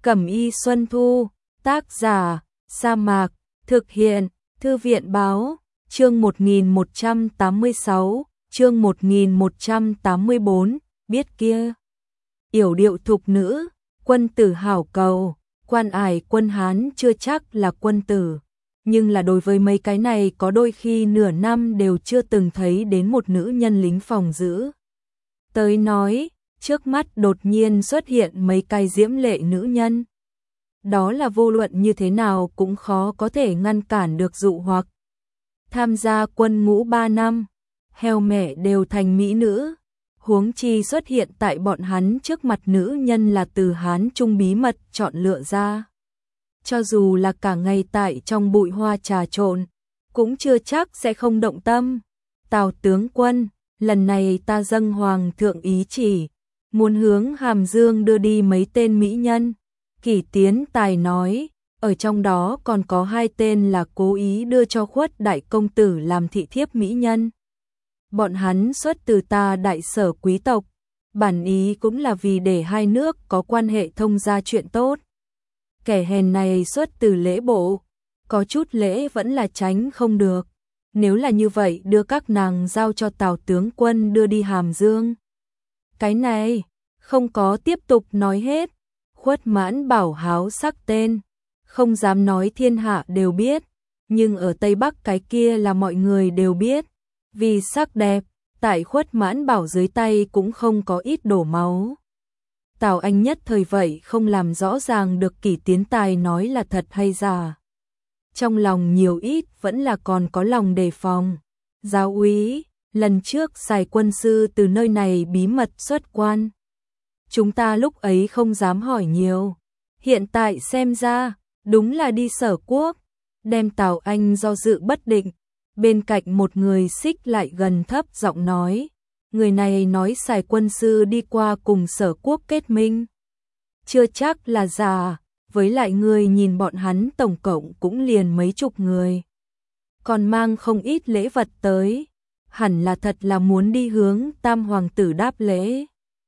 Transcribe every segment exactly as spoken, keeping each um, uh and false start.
Cẩm y Xuân Thu, tác giả, Sa Mạc, thực hiện, Thư viện báo, chương một nghìn một trăm tám mươi sáu, chương một nghìn một trăm tám mươi bốn, biết kia. Yểu điệu thục nữ, quân tử hảo cầu, quan ải quân Hán chưa chắc là quân tử, nhưng là đối với mấy cái này có đôi khi nửa năm đều chưa từng thấy đến một nữ nhân lính phòng giữ. Tới nói, trước mắt đột nhiên xuất hiện mấy cái diễm lệ nữ nhân. Đó là vô luận như thế nào cũng khó có thể ngăn cản được dụ hoặc. Tham gia quân ngũ ba năm, heo mẹ đều thành mỹ nữ, huống chi xuất hiện tại bọn hắn trước mặt nữ nhân là từ Hán Trung bí mật chọn lựa ra. Cho dù là cả ngày tại trong bụi hoa trà trộn, cũng chưa chắc sẽ không động tâm. Tào tướng quân, lần này ta dâng hoàng thượng ý chỉ, muốn hướng Hàm Dương đưa đi mấy tên mỹ nhân. Kỷ Tiến Tài nói, ở trong đó còn có hai tên là cố ý đưa cho Khuất đại công tử làm thị thiếp mỹ nhân. Bọn hắn xuất từ ta đại sở quý tộc, bản ý cũng là vì để hai nước có quan hệ thông gia chuyện tốt. Kẻ hèn này xuất từ lễ bộ, có chút lễ vẫn là tránh không được. Nếu là như vậy đưa các nàng giao cho Tào tướng quân đưa đi Hàm Dương. Cái này, không có tiếp tục nói hết. Khuất Mãn Bảo háo sắc tên, không dám nói thiên hạ đều biết, nhưng ở Tây Bắc cái kia là mọi người đều biết. Vì sắc đẹp, tại Khuất Mãn Bảo dưới tay cũng không có ít đổ máu. Tào Anh nhất thời vậy không làm rõ ràng được Kỷ Tiến Tài nói là thật hay giả. Trong lòng nhiều ít vẫn là còn có lòng đề phòng. Giáo úy, lần trước Sài quân sư từ nơi này bí mật xuất quan. Chúng ta lúc ấy không dám hỏi nhiều. Hiện tại xem ra, đúng là đi Sở Quốc. Đem Tào Anh do dự bất định. Bên cạnh một người xích lại gần thấp giọng nói. Người này nói Sài quân sư đi qua cùng Sở Quốc kết minh. Chưa chắc là giả, với lại người nhìn bọn hắn tổng cộng cũng liền mấy chục người. Còn mang không ít lễ vật tới. Hẳn là thật là muốn đi hướng Tam Hoàng tử đáp lễ.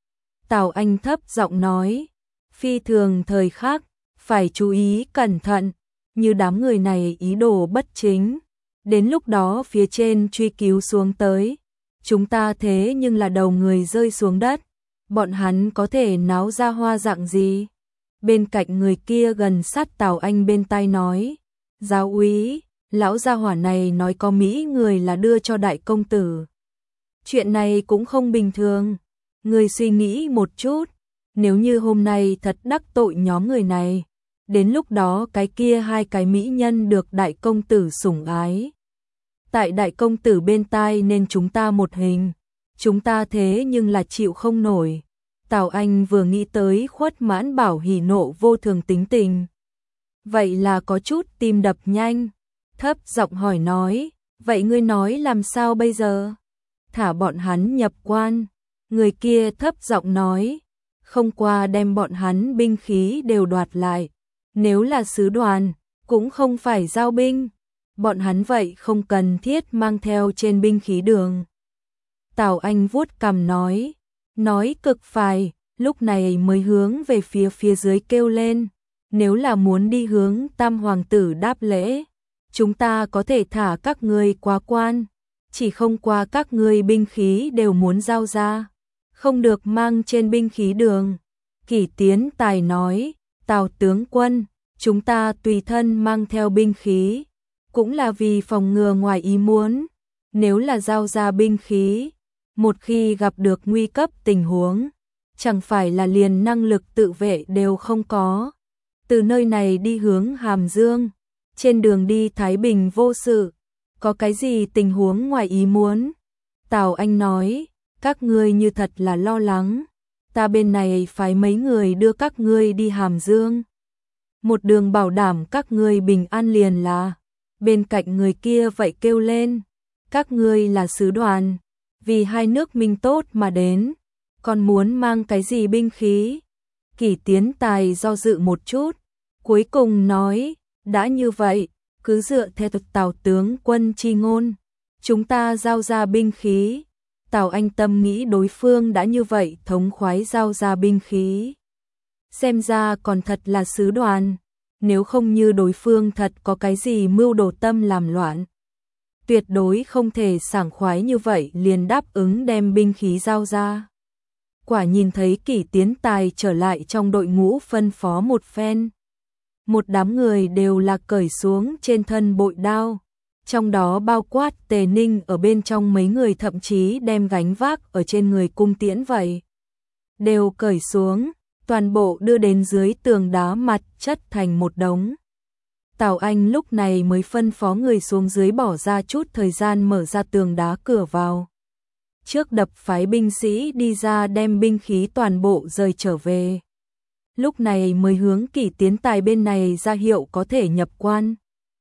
Tào Anh thấp giọng nói, phi thường thời khắc, phải chú ý cẩn thận, như đám người này ý đồ bất chính. Đến lúc đó phía trên truy cứu xuống tới, chúng ta thế nhưng là đầu người rơi xuống đất, bọn hắn có thể náo ra hoa dạng gì? Bên cạnh người kia gần sát Tào Anh bên tai nói, giáo úy, lão gia hỏa này nói có Mỹ người là đưa cho đại công tử. Chuyện này cũng không bình thường. Người suy nghĩ một chút, nếu như hôm nay thật đắc tội nhóm người này, đến lúc đó cái kia hai cái mỹ nhân được đại công tử sủng ái. Tại đại công tử bên tai nên chúng ta một hình, chúng ta thế nhưng là chịu không nổi. Tào Anh vừa nghĩ tới Khuất Mãn Bảo hỉ nộ vô thường tính tình. Vậy là có chút tim đập nhanh, thấp giọng hỏi nói, vậy ngươi nói làm sao bây giờ? Thả bọn hắn nhập quan. Người kia thấp giọng nói, không qua đem bọn hắn binh khí đều đoạt lại. Nếu là sứ đoàn, cũng không phải giao binh. Bọn hắn vậy không cần thiết mang theo trên binh khí đường. Tào Anh vuốt cằm nói, nói cực phải, lúc này mới hướng về phía phía dưới kêu lên. Nếu là muốn đi hướng Tam Hoàng tử đáp lễ, chúng ta có thể thả các ngươi qua quan. Chỉ không qua các ngươi binh khí đều muốn giao ra. Không được mang trên binh khí đường. Kỷ Tiến Tài nói, Tào tướng quân, chúng ta tùy thân mang theo binh khí, cũng là vì phòng ngừa ngoài ý muốn. Nếu là giao ra binh khí, một khi gặp được nguy cấp tình huống, chẳng phải là liền năng lực tự vệ đều không có. Từ nơi này đi hướng Hàm Dương, trên đường đi Thái Bình vô sự, có cái gì tình huống ngoài ý muốn? Tào Anh nói, các ngươi như thật là lo lắng, ta bên này phái mấy người đưa các ngươi đi Hàm Dương. Một đường bảo đảm các ngươi bình an liền là. Bên cạnh người kia vậy kêu lên, các ngươi là sứ đoàn, vì hai nước minh tốt mà đến, còn muốn mang cái gì binh khí? Kỷ Tiến Tài do dự một chút, cuối cùng nói, đã như vậy, cứ dựa theo Tào tướng quân chi ngôn, chúng ta giao ra binh khí. Tào Anh tâm nghĩ đối phương đã như vậy thống khoái giao ra binh khí. xem ra còn thật là sứ đoàn, nếu không như đối phương thật có cái gì mưu đồ tâm làm loạn. Tuyệt đối không thể sảng khoái như vậy liền đáp ứng đem binh khí giao ra. Quả nhìn thấy Kỷ Tiến Tài trở lại trong đội ngũ phân phó một phen. Một đám người đều là cởi xuống trên thân bội đao, trong đó bao quát Tề Ninh ở bên trong, mấy người thậm chí đem gánh vác ở trên người cung tiễn vậy. Đều cởi xuống, toàn bộ đưa đến dưới tường đá mặt chất thành một đống. Tào Anh lúc này mới phân phó người xuống dưới bỏ ra chút thời gian mở ra tường đá cửa vào. Trước đập phái binh sĩ đi ra đem binh khí toàn bộ rời trở về. Lúc này mới hướng Kỷ Tiến Tài bên này ra hiệu có thể nhập quan.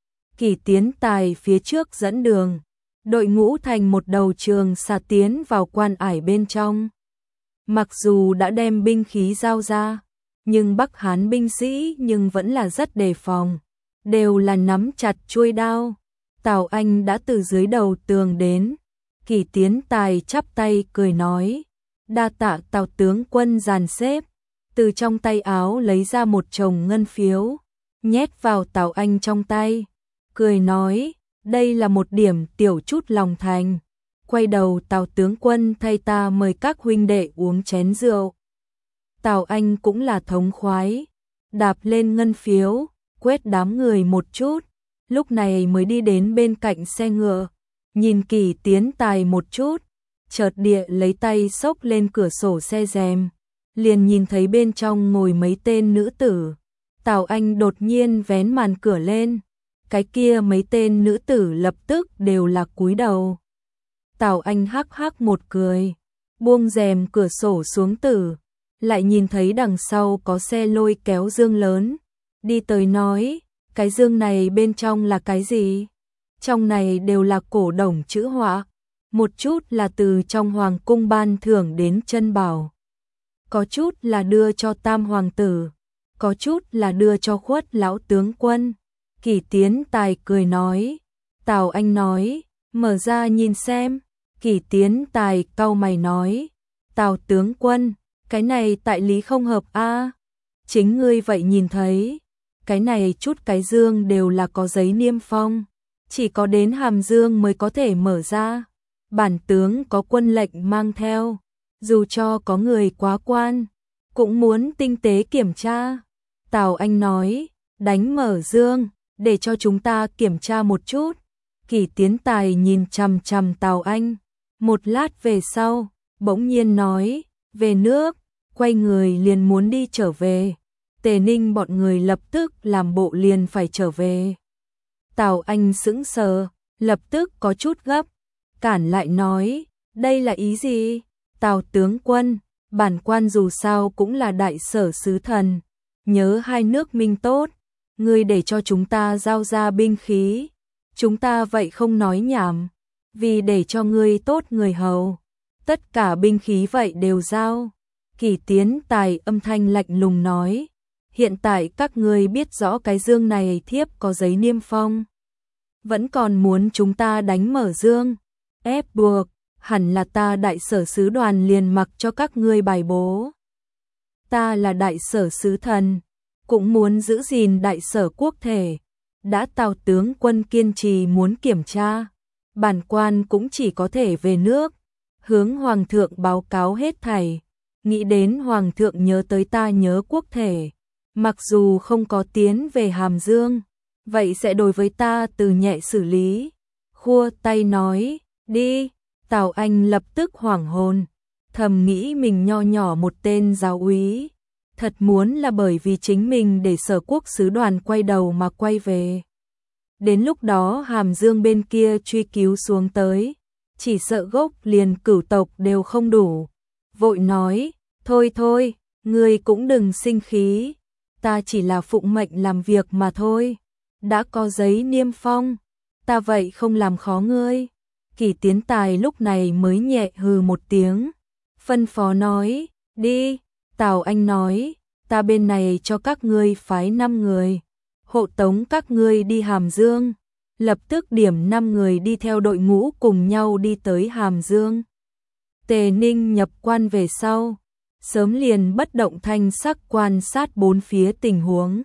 Kỷ Tiến Tài phía trước dẫn đường, đội ngũ thành một đầu trường xà tiến vào quan ải bên trong. Mặc dù đã đem binh khí giao ra, nhưng Bắc Hán binh sĩ nhưng vẫn là rất đề phòng, đều là nắm chặt chuôi đao. Tào Anh đã từ dưới đầu tường đến, Kỷ Tiến Tài chắp tay cười nói, đa tạ Tào tướng quân dàn xếp, từ trong tay áo lấy ra một chồng ngân phiếu, nhét vào Tào Anh trong tay, cười nói, đây là một điểm tiểu chút lòng thành. Quay đầu Tào tướng quân thay ta mời các huynh đệ uống chén rượu. Tào Anh cũng là thống khoái, đạp lên ngân phiếu, quét đám người một chút, lúc này mới đi đến bên cạnh xe ngựa, nhìn Kỷ Tiến Tài một chút, chợt địa lấy tay xốc lên cửa sổ xe rèm, liền nhìn thấy bên trong ngồi mấy tên nữ tử. Tào Anh đột nhiên vén màn cửa lên, cái kia mấy tên nữ tử lập tức đều là cúi đầu. Tào Anh hắc hắc một cười, buông rèm cửa sổ xuống tử, lại nhìn thấy đằng sau có xe lôi kéo dương lớn, đi tới nói, cái dương này bên trong là cái gì? Trong này đều là cổ đồng chữ họa, một chút là từ trong hoàng cung ban thưởng đến chân bảo, có chút là đưa cho tam hoàng tử, có chút là đưa cho Khuất lão tướng quân. Kỷ Tiến Tài cười nói, Tào Anh nói, mở ra nhìn xem. Kỷ Tiến Tài cau mày nói, Tào tướng quân, cái này tại lý không hợp a. Chính ngươi vậy nhìn thấy, cái này chút cái dương đều là có giấy niêm phong, chỉ có đến hàm dương mới có thể mở ra. Bản tướng có quân lệnh mang theo, dù cho có người quá quan, cũng muốn tinh tế kiểm tra. Tào Anh nói, đánh mở dương, để cho chúng ta kiểm tra một chút. Kỷ Tiến Tài nhìn chằm chằm Tào Anh, một lát về sau, bỗng nhiên nói, về nước, quay người liền muốn đi trở về. Tề Ninh bọn người lập tức làm bộ liền phải trở về. Tào Anh sững sờ, lập tức có chút gấp, cản lại nói, đây là ý gì? Tào tướng quân, bản quan dù sao cũng là đại sở sứ thần, nhớ hai nước minh tốt, ngươi để cho chúng ta giao ra binh khí, chúng ta vậy không nói nhảm, vì để cho ngươi tốt người hầu, tất cả binh khí vậy đều giao. Kỷ Tiến Tài âm thanh lạnh lùng nói, hiện tại các ngươi biết rõ cái dương này thiếp có giấy niêm phong, vẫn còn muốn chúng ta đánh mở dương, ép buộc, hẳn là ta đại sở sứ đoàn liền mặc cho các ngươi bài bố. Ta là đại sở sứ thần, cũng muốn giữ gìn đại sở quốc thể, đã Tào tướng quân kiên trì muốn kiểm tra, bản quan cũng chỉ có thể về nước, hướng hoàng thượng báo cáo hết thảy, nghĩ đến hoàng thượng nhớ tới ta nhớ quốc thể, mặc dù không có tiến về Hàm Dương, vậy sẽ đối với ta từ nhẹ xử lý. Khua tay nói, đi. Tào Anh lập tức hoảng hồn, thầm nghĩ mình nho nhỏ một tên giáo úy, thật muốn là bởi vì chính mình để sở quốc sứ đoàn quay đầu mà quay về. Đến lúc đó Hàm Dương bên kia truy cứu xuống tới, chỉ sợ gốc liền cửu tộc đều không đủ. Vội nói, thôi thôi, ngươi cũng đừng sinh khí, ta chỉ là phụng mệnh làm việc mà thôi, đã có giấy niêm phong, ta vậy không làm khó ngươi. Kỷ Tiến Tài lúc này mới nhẹ hừ một tiếng, phân phó nói, đi. Tào Anh nói, ta bên này cho các ngươi phái năm người, hộ tống các ngươi đi Hàm Dương, lập tức điểm năm người đi theo đội ngũ cùng nhau đi tới Hàm Dương. Tề Ninh nhập quan về sau, sớm liền bất động thanh sắc quan sát bốn phía tình huống.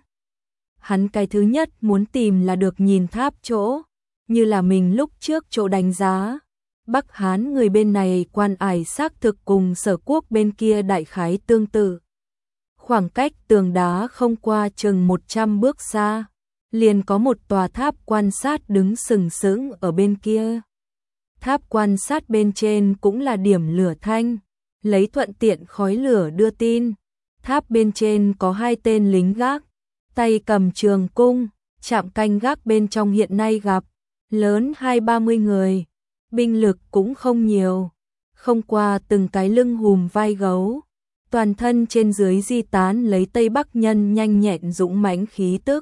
Hắn cái thứ nhất muốn tìm là được nhìn tháp chỗ, như là mình lúc trước chỗ đánh giá. Bắc Hán người bên này quan ải xác thực cùng Sở Quốc bên kia đại khái tương tự. Khoảng cách tường đá không qua chừng một trăm bước xa, liền có một tòa tháp quan sát đứng sừng sững ở bên kia. Tháp quan sát bên trên cũng là điểm lửa thanh, lấy thuận tiện khói lửa đưa tin. Tháp bên trên có hai tên lính gác, tay cầm trường cung, trạm canh gác bên trong hiện nay gặp, lớn hai ba mươi người, binh lực cũng không nhiều, không qua từng cái lưng hùm vai gấu, toàn thân trên dưới di tán lấy Tây Bắc nhân nhanh nhẹn dũng mãnh khí tức.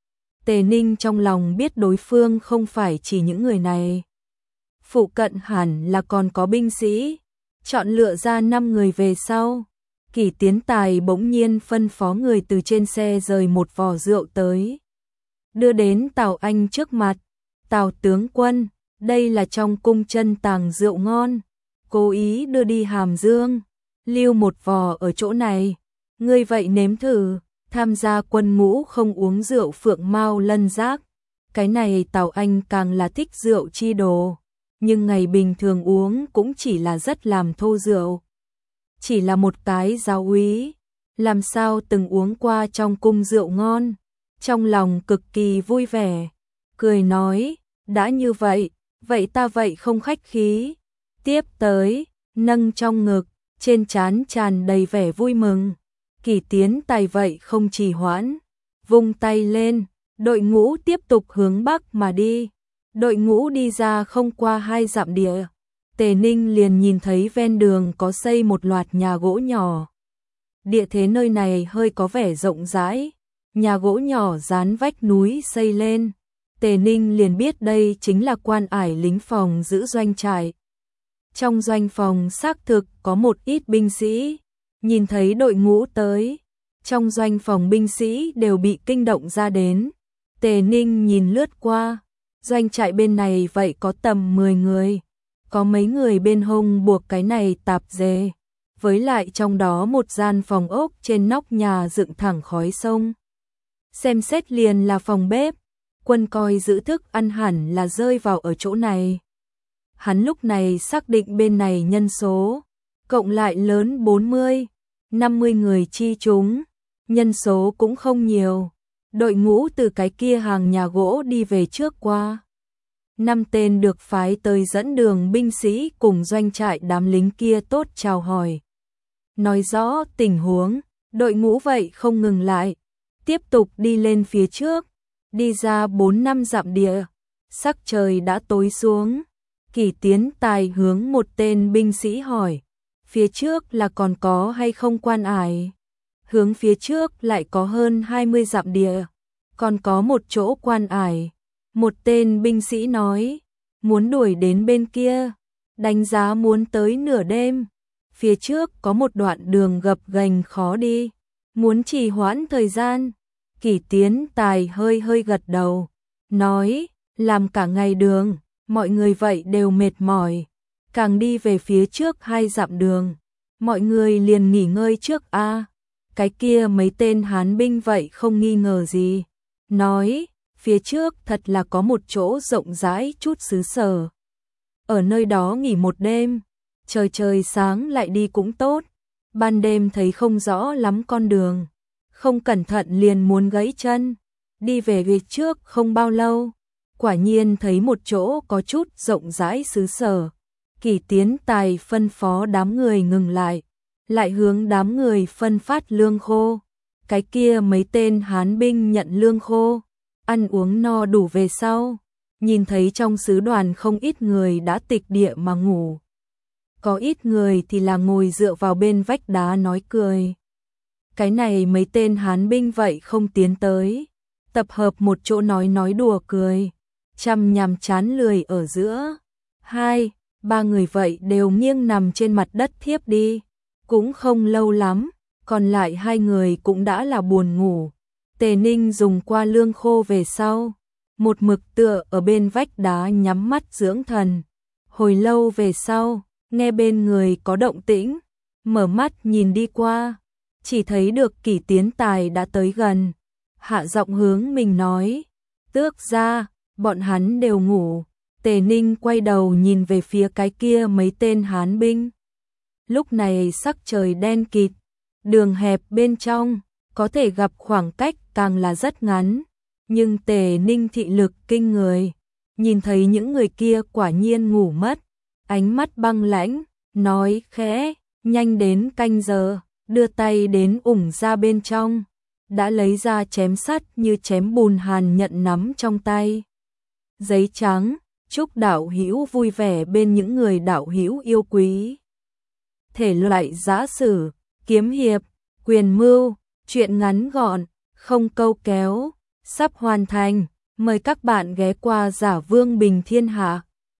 Tề Ninh trong lòng biết đối phương không phải chỉ những người này. Phụ cận hẳn là còn có binh sĩ, chọn lựa ra năm người về sau. Kỷ Tiến Tài bỗng nhiên phân phó người từ trên xe rời một vò rượu tới, đưa đến Tào Anh trước mặt. Tào tướng quân, đây là trong cung chân tàng rượu ngon, cố ý đưa đi Hàm Dương, lưu một vò ở chỗ này, ngươi vậy nếm thử. Tham gia quân ngũ không uống rượu phượng mao lân giác, cái này Tào Anh càng là thích rượu chi đồ, nhưng ngày bình thường uống cũng chỉ là rất làm thô rượu. Chỉ là một cái giáo úy, làm sao từng uống qua trong cung rượu ngon, trong lòng cực kỳ vui vẻ, cười nói, đã như vậy, vậy ta vậy không khách khí. Tiếp tới, nâng trong ngực, trên trán tràn đầy vẻ vui mừng. Kỷ Tiến Tài vậy không trì hoãn, vung tay lên, đội ngũ tiếp tục hướng bắc mà đi. Đội ngũ đi ra không qua hai dặm địa, Tề Ninh liền nhìn thấy ven đường có xây một loạt nhà gỗ nhỏ. Địa thế nơi này hơi có vẻ rộng rãi, nhà gỗ nhỏ dán vách núi xây lên. Tề Ninh liền biết đây chính là quan ải lính phòng giữ doanh trại. Trong doanh phòng xác thực có một ít binh sĩ, nhìn thấy đội ngũ tới, trong doanh phòng binh sĩ đều bị kinh động ra đến. Tề Ninh nhìn lướt qua, doanh trại bên này vậy có tầm mười người, có mấy người bên hông buộc cái này tạp dề, với lại trong đó một gian phòng ốc trên nóc nhà dựng thẳng khói sông. Xem xét liền là phòng bếp, quân coi giữ thức ăn hẳn là rơi vào ở chỗ này. Hắn lúc này xác định bên này nhân số, cộng lại lớn bốn mươi, năm mươi người chi chúng, nhân số cũng không nhiều. Đội ngũ từ cái kia hàng nhà gỗ đi về trước qua. Năm tên được phái tới dẫn đường binh sĩ cùng doanh trại đám lính kia tốt chào hỏi. Nói rõ tình huống, đội ngũ vậy không ngừng lại, tiếp tục đi lên phía trước, đi ra bốn năm dặm địa, sắc trời đã tối xuống. Kỷ Tiến Tài hướng một tên binh sĩ hỏi, phía trước là còn có hay không quan ải? Hướng phía trước lại có hơn hai mươi dặm địa, còn có một chỗ quan ải. Một tên binh sĩ nói, muốn đuổi đến bên kia, đánh giá muốn tới nửa đêm. Phía trước có một đoạn đường gập ghềnh khó đi, muốn trì hoãn thời gian. Kỷ Tiến Tài hơi hơi gật đầu, nói, làm cả ngày đường, mọi người vậy đều mệt mỏi. Càng đi về phía trước hai dặm đường, mọi người liền nghỉ ngơi trước a. Cái kia mấy tên Hán binh vậy không nghi ngờ gì, nói, phía trước thật là có một chỗ rộng rãi chút xứ sở. Ở nơi đó nghỉ một đêm, trời trời sáng lại đi cũng tốt, ban đêm thấy không rõ lắm con đường, không cẩn thận liền muốn gãy chân. Đi về về trước không bao lâu, quả nhiên thấy một chỗ có chút rộng rãi xứ sở. Kỷ Tiến Tài phân phó đám người ngừng lại, lại hướng đám người phân phát lương khô. Cái kia mấy tên Hán binh nhận lương khô, ăn uống no đủ về sau, nhìn thấy trong sứ đoàn không ít người đã tịch địa mà ngủ. Có ít người thì là ngồi dựa vào bên vách đá nói cười. Cái này mấy tên Hán binh vậy không tiến tới, tập hợp một chỗ nói nói đùa cười, chăm nhằm chán lười ở giữa. Hai, ba người vậy đều nghiêng nằm trên mặt đất thiếp đi, cũng không lâu lắm, còn lại hai người cũng đã là buồn ngủ. Tề Ninh dùng qua lương khô về sau, một mực tựa ở bên vách đá nhắm mắt dưỡng thần. Hồi lâu về sau, nghe bên người có động tĩnh, mở mắt nhìn đi qua, chỉ thấy được Kỷ Tiến Tài đã tới gần, hạ giọng hướng mình nói, Tước gia, bọn hắn đều ngủ. Tề Ninh quay đầu nhìn về phía cái kia mấy tên Hán binh. Lúc này sắc trời đen kịt, đường hẹp bên trong, có thể gặp khoảng cách càng là rất ngắn, nhưng Tề Ninh thị lực kinh người, nhìn thấy những người kia quả nhiên ngủ mất, ánh mắt băng lãnh, nói khẽ, nhanh đến canh giờ, đưa tay đến ủng ra bên trong, đã lấy ra chém sắt như chém bùn hàn nhận nắm trong tay. Giấy trắng, chúc đạo hữu vui vẻ bên những người đạo hữu yêu quý. Thể loại giã sử, kiếm hiệp, quyền mưu, truyện ngắn gọn, không câu kéo, sắp hoàn thành, mời các bạn ghé qua Giả Vương Bình Thiên Hạ.